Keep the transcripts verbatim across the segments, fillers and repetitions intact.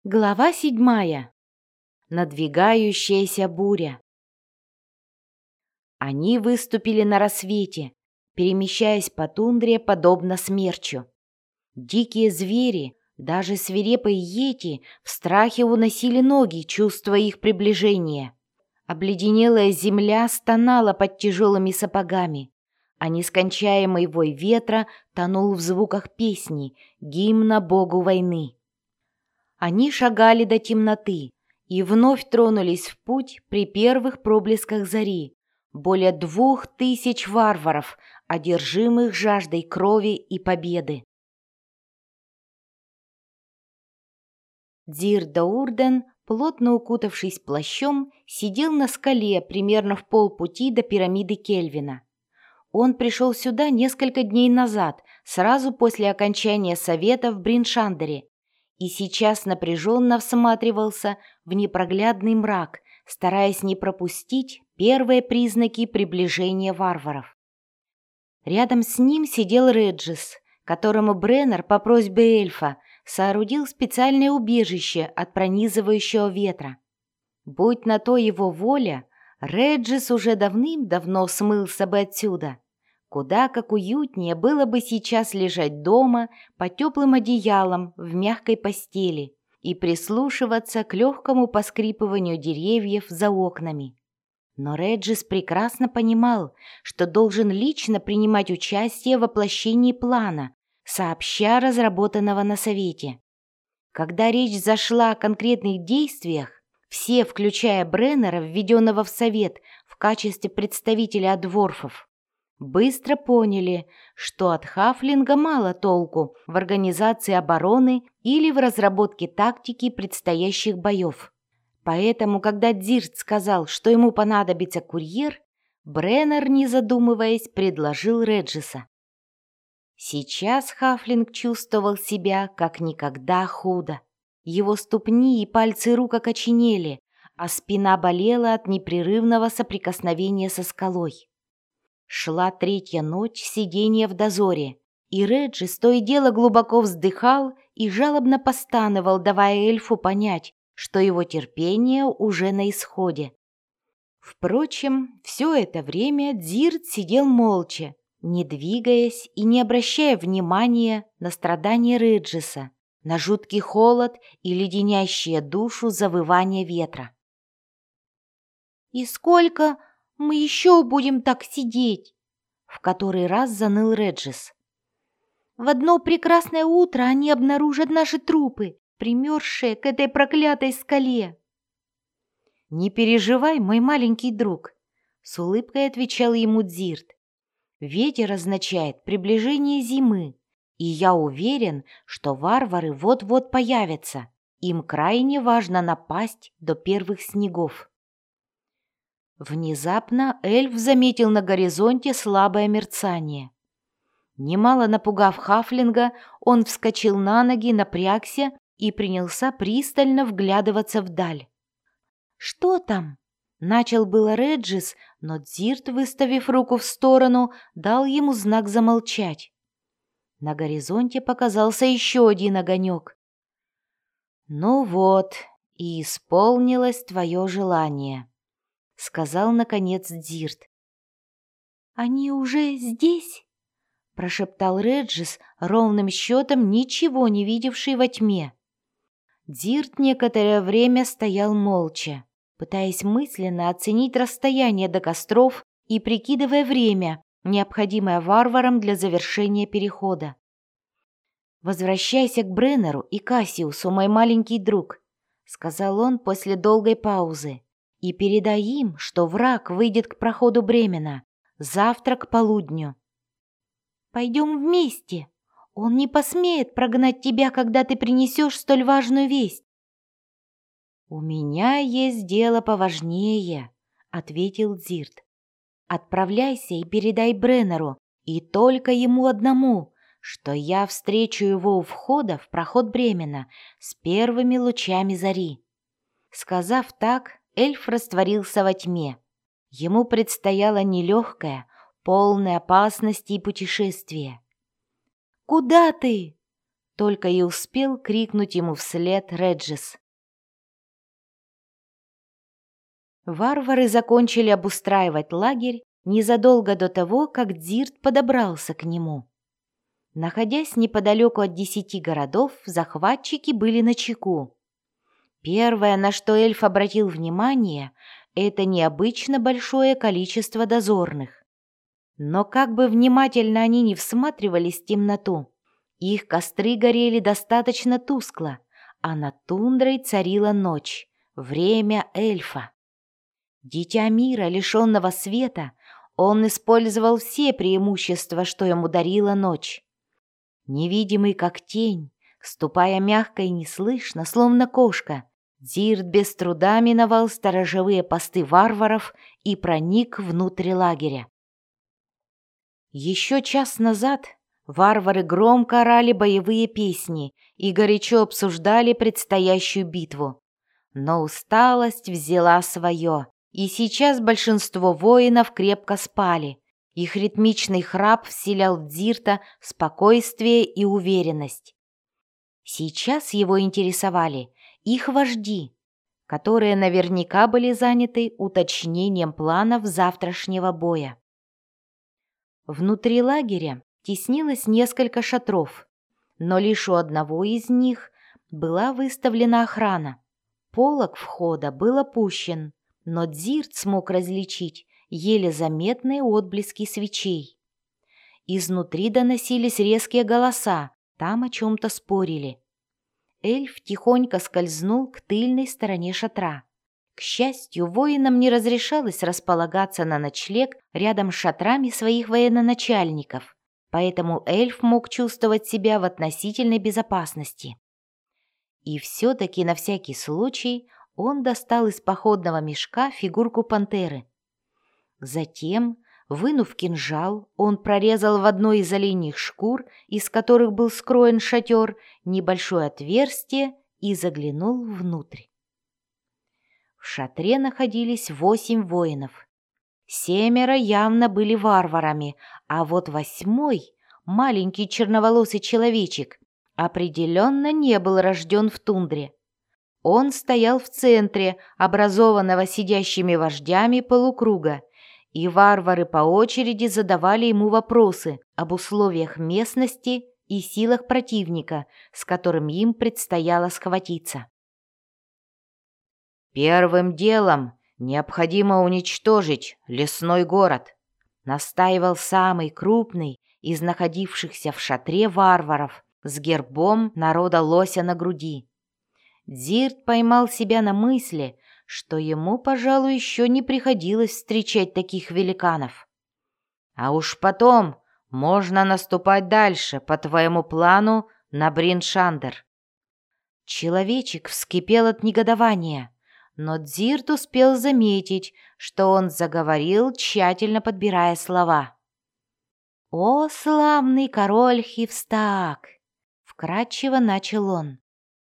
Глава седьмая. Надвигающаяся буря. Они выступили на рассвете, перемещаясь по тундре подобно смерчу. Дикие звери, даже свирепые йети, в страхе уносили ноги, чувствуя их приближение. Обледенелая земля стонала под тяжелыми сапогами, а нескончаемый вой ветра тонул в звуках песни, гимна богу войны. Они шагали до темноты и вновь тронулись в путь при первых проблесках зари. Более двух тысяч варваров, одержимых жаждой крови и победы. Дир Даурден, плотно укутавшись плащом, сидел на скале примерно в полпути до пирамиды Кельвина. Он пришел сюда несколько дней назад, сразу после окончания совета в Бриншандере, и сейчас напряженно всматривался в непроглядный мрак, стараясь не пропустить первые признаки приближения варваров. Рядом с ним сидел Реджис, которому Бреннер по просьбе эльфа соорудил специальное убежище от пронизывающего ветра. Будь на то его воля, Реджис уже давным-давно смылся бы отсюда. Куда как уютнее было бы сейчас лежать дома под теплым одеялом в мягкой постели и прислушиваться к легкому поскрипыванию деревьев за окнами. Но Реджис прекрасно понимал, что должен лично принимать участие в воплощении плана, сообща разработанного на совете. Когда речь зашла о конкретных действиях, все, включая Бреннера, введенного в совет в качестве представителя дворфов, быстро поняли, что от хафлинга мало толку в организации обороны или в разработке тактики предстоящих боев. Поэтому, когда Дзирт сказал, что ему понадобится курьер, Бреннер, не задумываясь, предложил Реджиса. Сейчас хафлинг чувствовал себя как никогда худо. Его ступни и пальцы рук окоченели, а спина болела от непрерывного соприкосновения со скалой. Шла третья ночь сидения в дозоре, и Реджис то и дело глубоко вздыхал и жалобно постановал, давая эльфу понять, что его терпение уже на исходе. Впрочем, все это время Дзирт сидел молча, не двигаясь и не обращая внимания на страдания Реджиса, на жуткий холод и леденящее душу завывание ветра. «И сколько мы еще будем так сидеть?» — в который раз заныл Реджис. «В одно прекрасное утро они обнаружат наши трупы, примерзшие к этой проклятой скале». «Не переживай, мой маленький друг», — с улыбкой отвечал ему Дзирт. «Ветер означает приближение зимы, и я уверен, что варвары вот-вот появятся. Им крайне важно напасть до первых снегов». Внезапно эльф заметил на горизонте слабое мерцание. Немало напугав хафлинга, он вскочил на ноги, напрягся и принялся пристально вглядываться вдаль. «Что там?» — начал было Реджис, но Дзирт, выставив руку в сторону, дал ему знак замолчать. На горизонте показался еще один огонек. «Ну вот, и исполнилось твое желание», — сказал, наконец, Дзирт. «Они уже здесь?» — прошептал Реджис, ровным счетом ничего не видевший во тьме. Дзирт некоторое время стоял молча, пытаясь мысленно оценить расстояние до костров и прикидывая время, необходимое варварам для завершения перехода. «Возвращайся к Бреннеру и Кассиусу, мой маленький друг», — сказал он после долгой паузы. «И передай им, что враг выйдет к проходу Бремена завтра к полудню». «Пойдем вместе. Он не посмеет прогнать тебя, когда ты принесешь столь важную весть». «У меня есть дело поважнее», — ответил Дзирт. «Отправляйся и передай Бреннеру, и только ему одному, что я встречу его у входа в проход Бремена с первыми лучами зари». Сказав так, эльф растворился во тьме. Ему предстояло нелегкое, полное опасности и путешествие. «Куда ты?» только и успел крикнуть ему вслед Реджис. Варвары закончили обустраивать лагерь незадолго до того, как Дзирт подобрался к нему. Находясь неподалеку от десяти городов, захватчики были начеку. Первое, на что эльф обратил внимание, это необычно большое количество дозорных. Но как бы внимательно они ни всматривались в темноту, их костры горели достаточно тускло, а над тундрой царила ночь, время эльфа. Дитя мира, лишенного света, он использовал все преимущества, что ему дарила ночь. Невидимый как тень, ступая мягко и неслышно, словно кошка, Дзирт без труда миновал сторожевые посты варваров и проник внутрь лагеря. Еще час назад варвары громко орали боевые песни и горячо обсуждали предстоящую битву. Но усталость взяла свое, и сейчас большинство воинов крепко спали. Их ритмичный храп вселял в Дзирта спокойствие и уверенность. Сейчас его интересовали их вожди, которые наверняка были заняты уточнением планов завтрашнего боя. Внутри лагеря теснилось несколько шатров, но лишь у одного из них была выставлена охрана. Полог входа был опущен, но Дзирт смог различить еле заметные отблески свечей. Изнутри доносились резкие голоса, там о чем-то спорили. Эльф тихонько скользнул к тыльной стороне шатра. К счастью, воинам не разрешалось располагаться на ночлег рядом с шатрами своих военачальников, поэтому эльф мог чувствовать себя в относительной безопасности. И все-таки на всякий случай он достал из походного мешка фигурку пантеры. Затем, вынув кинжал, он прорезал в одной из оленьих шкур, из которых был скроен шатер, небольшое отверстие и заглянул внутрь. В шатре находились восемь воинов. Семеро явно были варварами, а вот восьмой, маленький черноволосый человечек, определенно не был рожден в тундре. Он стоял в центре, образованного сидящими вождями полукруга, и варвары по очереди задавали ему вопросы об условиях местности и силах противника, с которым им предстояло схватиться. «Первым делом необходимо уничтожить лесной город», настаивал самый крупный из находившихся в шатре варваров с гербом народа лося на груди. Дзирт поймал себя на мысли, что ему, пожалуй, еще не приходилось встречать таких великанов. «А уж потом можно наступать дальше по твоему плану на Брин-Шандер». Человечек вскипел от негодования, но Дзирт успел заметить, что он заговорил, тщательно подбирая слова. «О, славный король Хивстаак!» — вкратчиво начал он.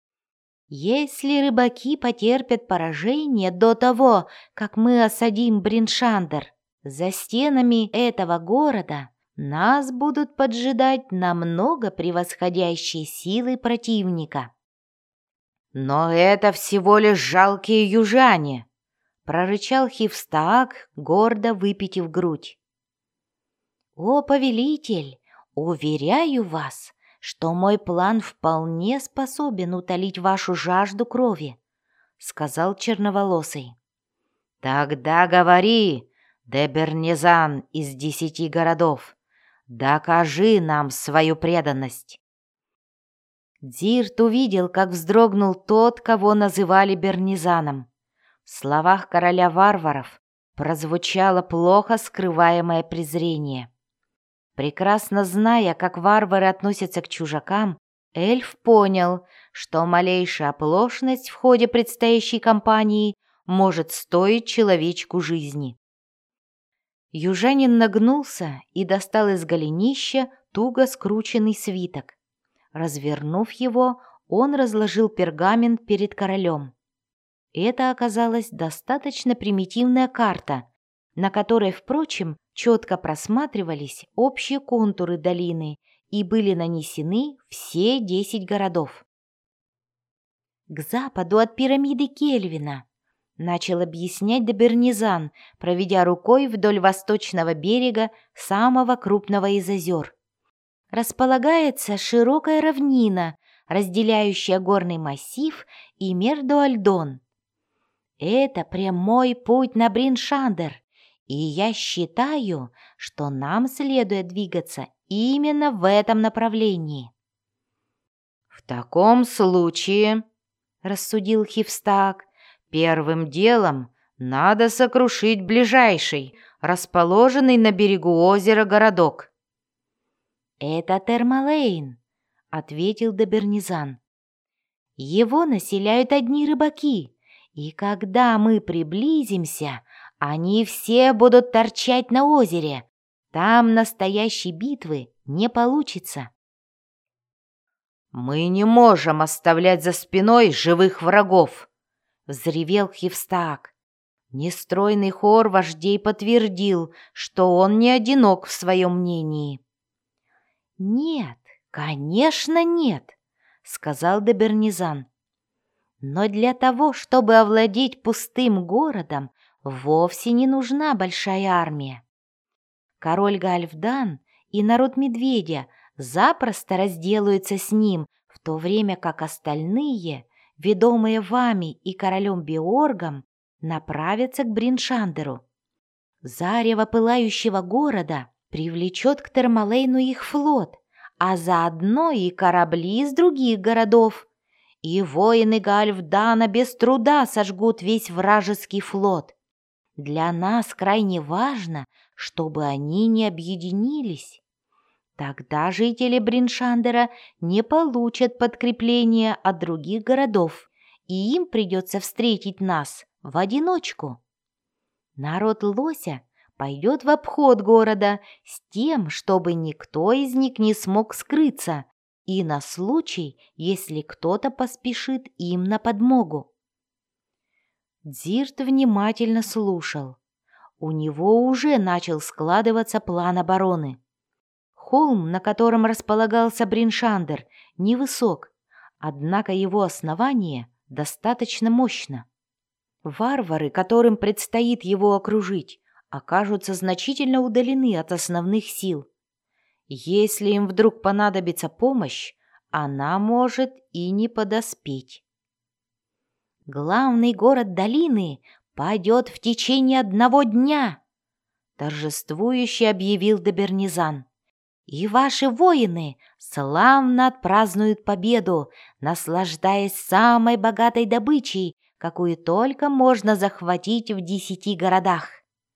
«Если рыбаки потерпят поражение до того, как мы осадим Брин-Шандер, за стенами этого города нас будут поджидать намного превосходящие силы противника». «Но это всего лишь жалкие южане!» — прорычал Хивстаак, гордо выпитив грудь. «О, повелитель, уверяю вас, что мой план вполне способен утолить вашу жажду крови», — сказал черноволосый. «Тогда говори, Дебернезан из десяти городов, докажи нам свою преданность». Дзирт увидел, как вздрогнул тот, кого называли Бернизаном. В словах короля варваров прозвучало плохо скрываемое презрение. Прекрасно зная, как варвары относятся к чужакам, эльф понял, что малейшая оплошность в ходе предстоящей кампании может стоить человечку жизни. Южанин нагнулся и достал из голенища туго скрученный свиток. Развернув его, он разложил пергамент перед королем. Это оказалась достаточно примитивная карта, на которой, впрочем, четко просматривались общие контуры долины и были нанесены все десять городов. «К западу от пирамиды Кельвина», — начал объяснять Д'Абернизан, проведя рукой вдоль восточного берега самого крупного из озер, располагается широкая равнина, разделяющая горный массив и Мердо-Альдон. Это прямой путь на Брин-Шандер, и я считаю, что нам следует двигаться именно в этом направлении. «В таком случае, — рассудил Хивстаг, — первым делом надо сокрушить ближайший, расположенный на берегу озера городок». «Это Термалейн», — ответил Д'Абернизан. «Его населяют одни рыбаки, и когда мы приблизимся, они все будут торчать на озере. Там настоящей битвы не получится». «Мы не можем оставлять за спиной живых врагов», — взревел Хивстаг. Нестройный хор вождей подтвердил, что он не одинок в своем мнении. «Нет, конечно, нет», — сказал Д'Абернизан. «Но для того, чтобы овладеть пустым городом, вовсе не нужна большая армия. Король Галфдан и народ Медведя запросто разделаются с ним, в то время как остальные, ведомые вами и королем Беоргом, направятся к Брин-Шандеру. Зарево пылающего города привлечет к Термалейну их флот, а заодно и корабли из других городов, и воины Галфдана без труда сожгут весь вражеский флот. Для нас крайне важно, чтобы они не объединились. Тогда жители Брин-Шандера не получат подкрепления от других городов, и им придется встретить нас в одиночку. Народ Лося пойдет в обход города с тем, чтобы никто из них не смог скрыться, и на случай, если кто-то поспешит им на подмогу». Дзирт внимательно слушал. У него уже начал складываться план обороны. Холм, на котором располагался Брин-Шандер, невысок, однако его основание достаточно мощно. Варвары, которым предстоит его окружить, окажутся значительно удалены от основных сил. Если им вдруг понадобится помощь, она может и не подоспеть. «Главный город долины падет в течение одного дня», — торжествующе объявил Д'Абернизан. «И ваши воины славно отпразднуют победу, наслаждаясь самой богатой добычей, какую только можно захватить в десяти городах».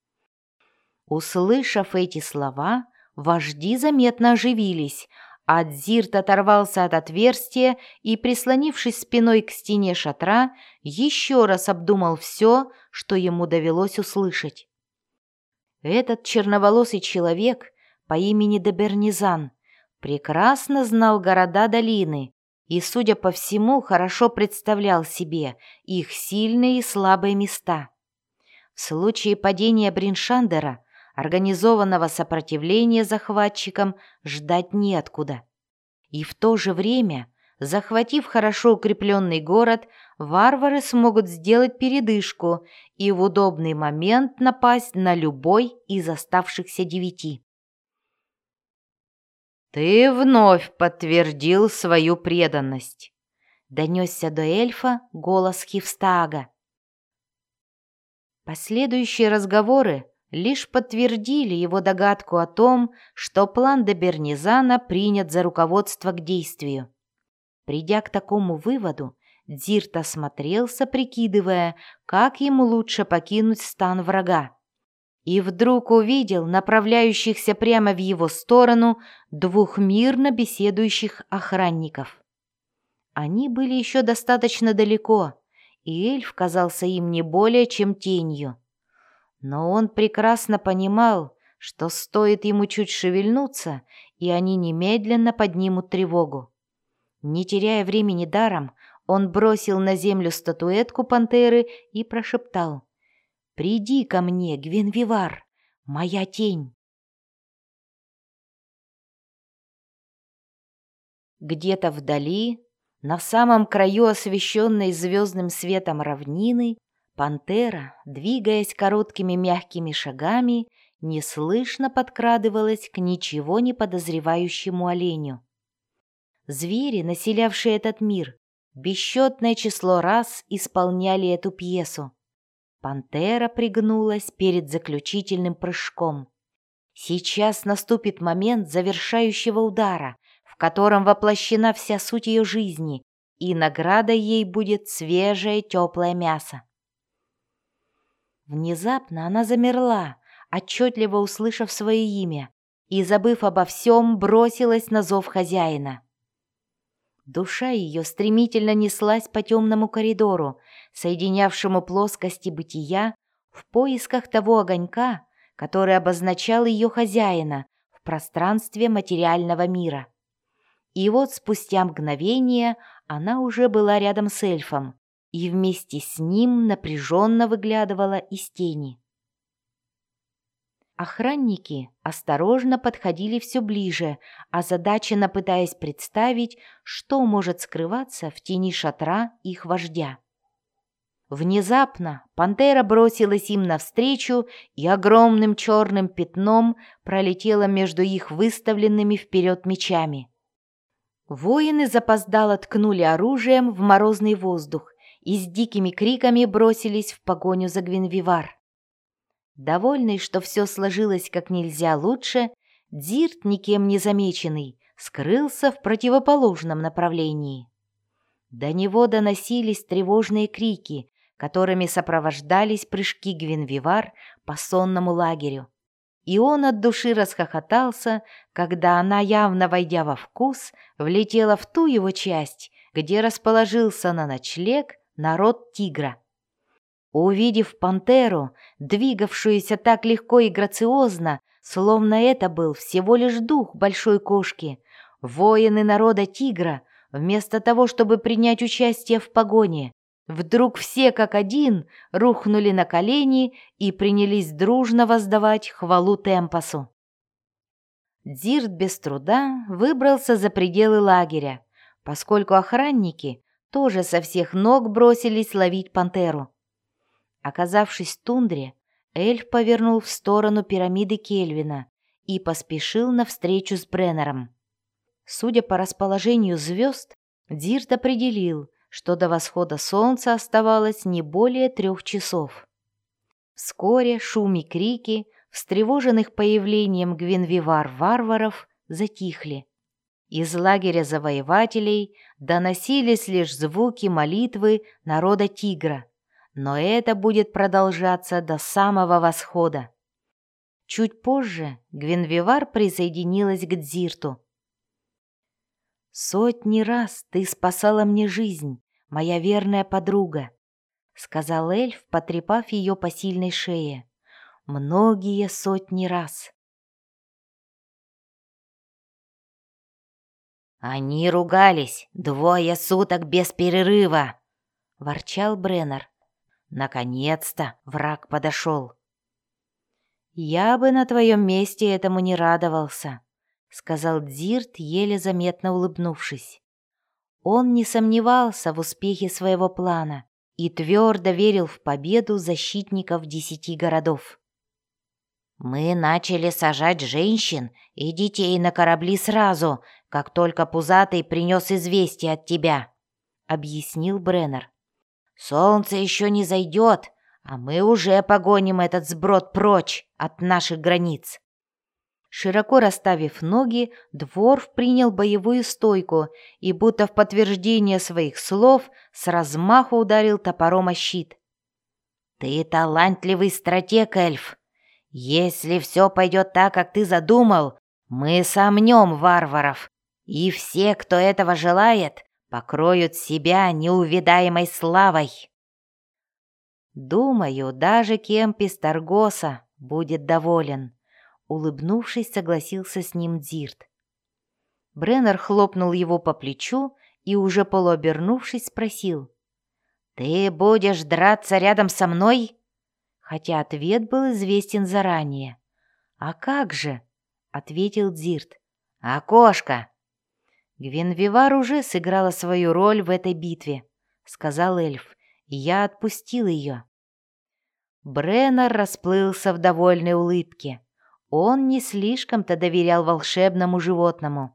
Услышав эти слова, вожди заметно оживились, а Дзирт оторвался от отверстия и, прислонившись спиной к стене шатра, еще раз обдумал все, что ему довелось услышать. Этот черноволосый человек по имени Д'Абернизан прекрасно знал города долины и, судя по всему, хорошо представлял себе их сильные и слабые места. В случае падения Брин-Шандера организованного сопротивления захватчикам ждать неоткуда. И в то же время, захватив хорошо укрепленный город, варвары смогут сделать передышку и в удобный момент напасть на любой из оставшихся девяти. «Ты вновь подтвердил свою преданность», — донесся до эльфа голос Хивстага. Последующие разговоры лишь подтвердили его догадку о том, что план Д'Абернизана принят за руководство к действию. Придя к такому выводу, Дзирт осмотрелся, прикидывая, как ему лучше покинуть стан врага, и вдруг увидел направляющихся прямо в его сторону двух мирно беседующих охранников. Они были еще достаточно далеко, и эльф казался им не более чем тенью. Но он прекрасно понимал, что стоит ему чуть шевельнуться, и они немедленно поднимут тревогу. Не теряя времени даром, он бросил на землю статуэтку пантеры и прошептал: «Приди ко мне, Гвинвивар, моя тень». Где-то вдали, на самом краю освещенной звездным светом равнины, пантера, двигаясь короткими мягкими шагами, неслышно подкрадывалась к ничего не подозревающему оленю. Звери, населявшие этот мир, бесчетное число раз исполняли эту пьесу. Пантера пригнулась перед заключительным прыжком. Сейчас наступит момент завершающего удара, в котором воплощена вся суть ее жизни, и наградой ей будет свежее теплое мясо. Внезапно она замерла, отчетливо услышав свое имя, и, забыв обо всем, бросилась на зов хозяина. Душа ее стремительно неслась по темному коридору, соединявшему плоскости бытия, в поисках того огонька, который обозначал ее хозяина в пространстве материального мира. И вот спустя мгновение она уже была рядом с эльфом, и вместе с ним напряженно выглядывала из тени. Охранники осторожно подходили все ближе, озадаченно пытаясь представить, что может скрываться в тени шатра их вождя. Внезапно пантера бросилась им навстречу и огромным черным пятном пролетела между их выставленными вперед мечами. Воины запоздало ткнули оружием в морозный воздух и с дикими криками бросились в погоню за Гвинвивар. Довольный, что все сложилось как нельзя лучше, Дзирт, никем не замеченный, скрылся в противоположном направлении. До него доносились тревожные крики, которыми сопровождались прыжки Гвинвивар по сонному лагерю. И он от души расхохотался, когда она, явно войдя во вкус, влетела в ту его часть, где расположился на ночлег народ тигра. Увидев пантеру, двигавшуюся так легко и грациозно, словно это был всего лишь дух большой кошки, воины народа тигра, вместо того, чтобы принять участие в погоне, вдруг все как один рухнули на колени и принялись дружно воздавать хвалу Темпосу. Дзирт без труда выбрался за пределы лагеря, поскольку охранники тоже со всех ног бросились ловить пантеру. Оказавшись в тундре, эльф повернул в сторону пирамиды Кельвина и поспешил навстречу с Бреннером. Судя по расположению звезд, Дзирт определил, что до восхода солнца оставалось не более трех часов. Вскоре шум и крики, встревоженных появлением Гвинвивар-варваров, затихли. Из лагеря завоевателей доносились лишь звуки молитвы народа тигра, но это будет продолжаться до самого восхода. Чуть позже Гвинвивар присоединилась к Дзирту. «Сотни раз ты спасала мне жизнь, моя верная подруга», — сказал эльф, потрепав ее по сильной шее. «Многие сотни раз». «Они ругались двое суток без перерыва», — ворчал Бреннер. «Наконец-то враг подошел». «Я бы на твоем месте этому не радовался», — сказал Дзирт, еле заметно улыбнувшись. Он не сомневался в успехе своего плана и твердо верил в победу защитников десяти городов. «Мы начали сажать женщин и детей на корабли сразу, как только Пузатый принес известие от тебя», — объяснил Бреннер. «Солнце еще не зайдет, а мы уже погоним этот сброд прочь от наших границ». Широко расставив ноги, Дворф принял боевую стойку и, будто в подтверждение своих слов, с размаху ударил топором о щит. «Ты талантливый стратег, эльф. Если все пойдет так, как ты задумал, мы сомнем варваров, и все, кто этого желает, покроют себя неувидаемой славой». «Думаю, даже Кемпис Таргоса будет доволен», — улыбнувшись, согласился с ним Дзирт. Бреннер хлопнул его по плечу и, уже полуобернувшись, спросил: «Ты будешь драться рядом со мной?» Хотя ответ был известен заранее. «А как же?» — ответил Дзирт. «Окошко!» «Гвинвивар уже сыграла свою роль в этой битве», — сказал эльф, — «и я отпустил ее». Бреннер расплылся в довольной улыбке. Он не слишком-то доверял волшебному животному.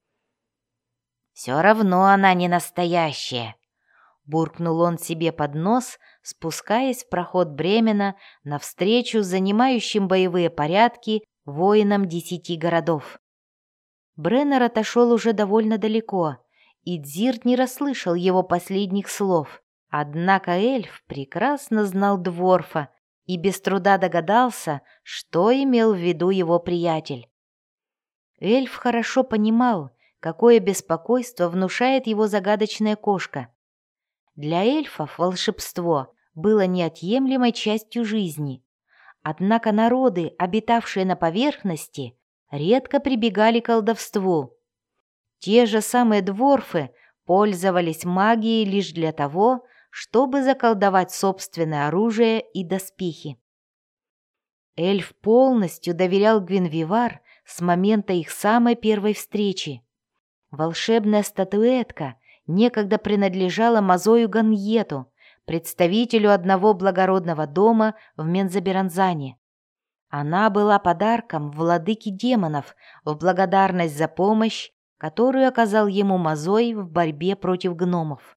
«Все равно она не настоящая», — буркнул он себе под нос, спускаясь в проход Бремена навстречу занимающим боевые порядки воинам десяти городов. Бреннер отошел уже довольно далеко, и Дзирт не расслышал его последних слов. Однако эльф прекрасно знал Дворфа и без труда догадался, что имел в виду его приятель. Эльф хорошо понимал, какое беспокойство внушает его загадочная кошка. Для эльфов волшебство было неотъемлемой частью жизни. Однако народы, обитавшие на поверхности, редко прибегали к колдовству. Те же самые дворфы пользовались магией лишь для того, чтобы заколдовать собственное оружие и доспехи. Эльф полностью доверял Гвинвивар с момента их самой первой встречи. Волшебная статуэтка некогда принадлежала Мазою Ганьету, представителю одного благородного дома в Мензаберанзане. Она была подарком владыки демонов в благодарность за помощь, которую оказал ему Мазой в борьбе против гномов.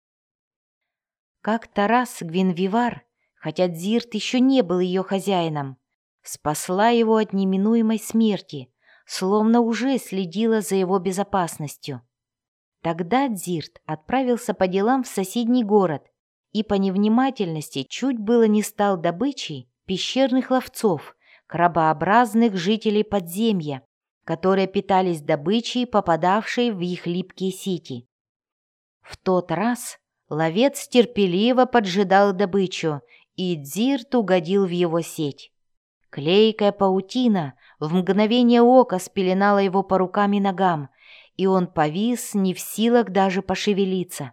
Как-то раз Гвинвивар, хотя Дзирт еще не был ее хозяином, спасла его от неминуемой смерти, словно уже следила за его безопасностью. Тогда Дзирт отправился по делам в соседний город и по невнимательности чуть было не стал добычей пещерных ловцов, крабообразных жителей подземья, которые питались добычей, попадавшей в их липкие сети. В тот раз ловец терпеливо поджидал добычу, и Дзирт угодил в его сеть. Клейкая паутина в мгновение ока спеленала его по рукам и ногам, и он повис, не в силах даже пошевелиться.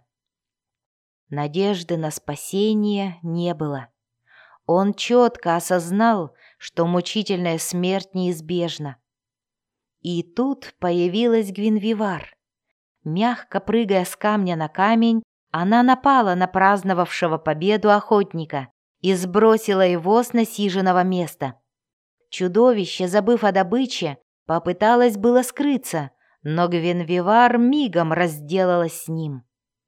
Надежды на спасение не было. Он четко осознал, что мучительная смерть неизбежна. И тут появилась Гвинвивар. Мягко прыгая с камня на камень, она напала на праздновавшего победу охотника и сбросила его с насиженного места. Чудовище, забыв о добыче, попыталось было скрыться, но Гвинвивар мигом разделалась с ним.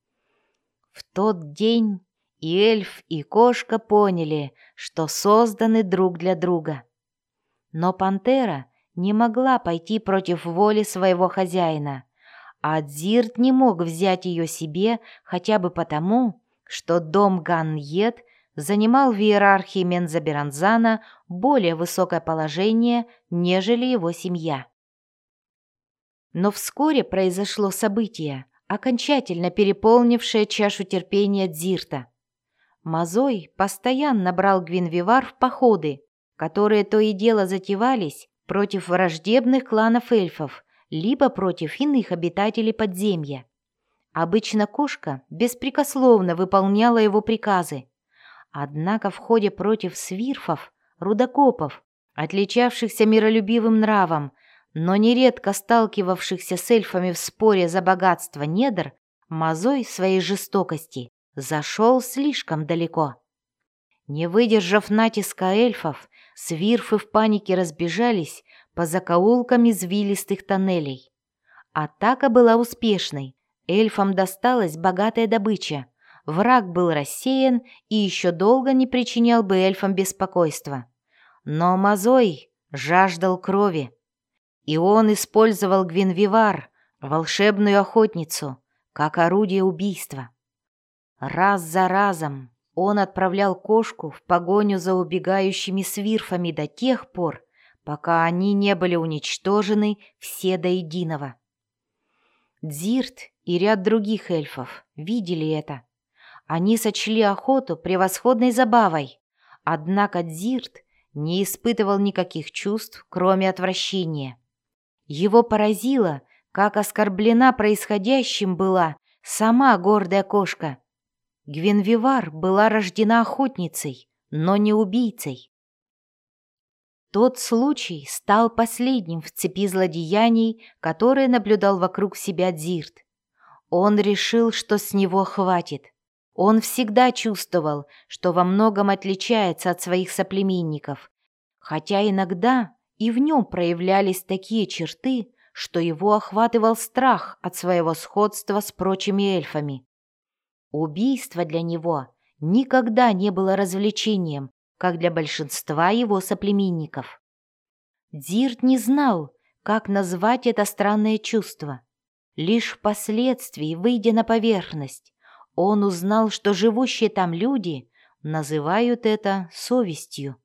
В тот день и эльф, и кошка поняли, что созданы друг для друга. Но пантера не могла пойти против воли своего хозяина, а Дзирт не мог взять ее себе хотя бы потому, что дом Ганьет занимал в иерархии Мензаберанзана более высокое положение, нежели его семья. Но вскоре произошло событие, окончательно переполнившее чашу терпения Дзирта. Мазой постоянно брал Гвинвивар в походы, которые то и дело затевались против враждебных кланов эльфов, либо против иных обитателей подземья. Обычно кошка беспрекословно выполняла его приказы. Однако в ходе против свирфов, рудокопов, отличавшихся миролюбивым нравом, но нередко сталкивавшихся с эльфами в споре за богатство недр, Мазой своей жестокости зашел слишком далеко. Не выдержав натиска эльфов, свирфы в панике разбежались по закоулкам извилистых тоннелей. Атака была успешной, эльфам досталась богатая добыча, враг был рассеян и еще долго не причинял бы эльфам беспокойства. Но Мазой жаждал крови, и он использовал Гвинвивар, волшебную охотницу, как орудие убийства. Раз за разом он отправлял кошку в погоню за убегающими свирфами до тех пор, пока они не были уничтожены все до единого. Дзирт и ряд других эльфов видели это. Они сочли охоту превосходной забавой, однако Дзирт не испытывал никаких чувств, кроме отвращения. Его поразило, как оскорблена происходящим была сама гордая кошка. Гвинвивар была рождена охотницей, но не убийцей. Тот случай стал последним в цепи злодеяний, которые наблюдал вокруг себя Дзирт. Он решил, что с него хватит. Он всегда чувствовал, что во многом отличается от своих соплеменников, хотя иногда и в нем проявлялись такие черты, что его охватывал страх от своего сходства с прочими эльфами. Убийство для него никогда не было развлечением, как для большинства его соплеменников. Дзирт не знал, как назвать это странное чувство. Лишь впоследствии, выйдя на поверхность, он узнал, что живущие там люди называют это совестью.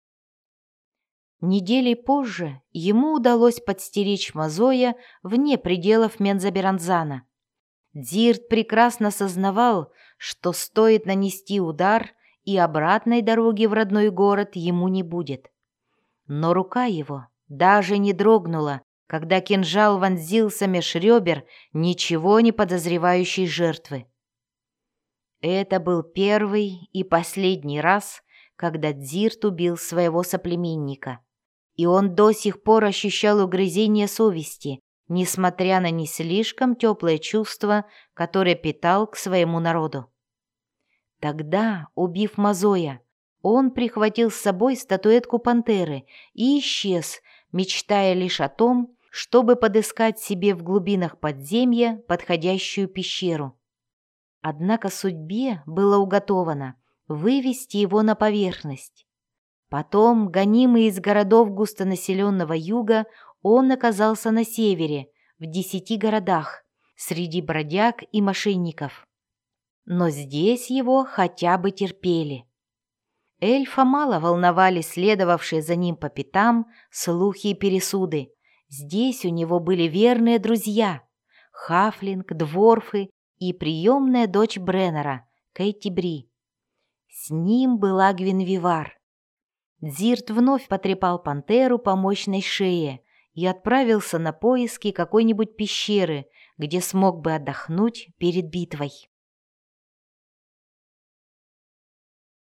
Неделей позже ему удалось подстеречь Мазоя вне пределов Мензаберанзана. Дзирт прекрасно сознавал, что стоит нанести удар, и обратной дороги в родной город ему не будет. Но рука его даже не дрогнула, когда кинжал вонзился меж ребер ничего не подозревающей жертвы. Это был первый и последний раз, когда Дзирт убил своего соплеменника, и он до сих пор ощущал угрызение совести, несмотря на не слишком теплое чувство, которое питал к своему народу. Тогда, убив Мазоя, он прихватил с собой статуэтку пантеры и исчез, мечтая лишь о том, чтобы подыскать себе в глубинах подземья подходящую пещеру. Однако судьбе было уготовано вывести его на поверхность. Потом, гонимый из городов густонаселенного юга, он оказался на севере, в десяти городах, среди бродяг и мошенников. Но здесь его хотя бы терпели. Эльфа мало волновали следовавшие за ним по пятам слухи и пересуды. Здесь у него были верные друзья — Хафлинг, дворфы и приемная дочь Бреннера, Кэти Бри. С ним была Гвинвивар. Дзирт вновь потрепал пантеру по мощной шее и отправился на поиски какой-нибудь пещеры, где смог бы отдохнуть перед битвой.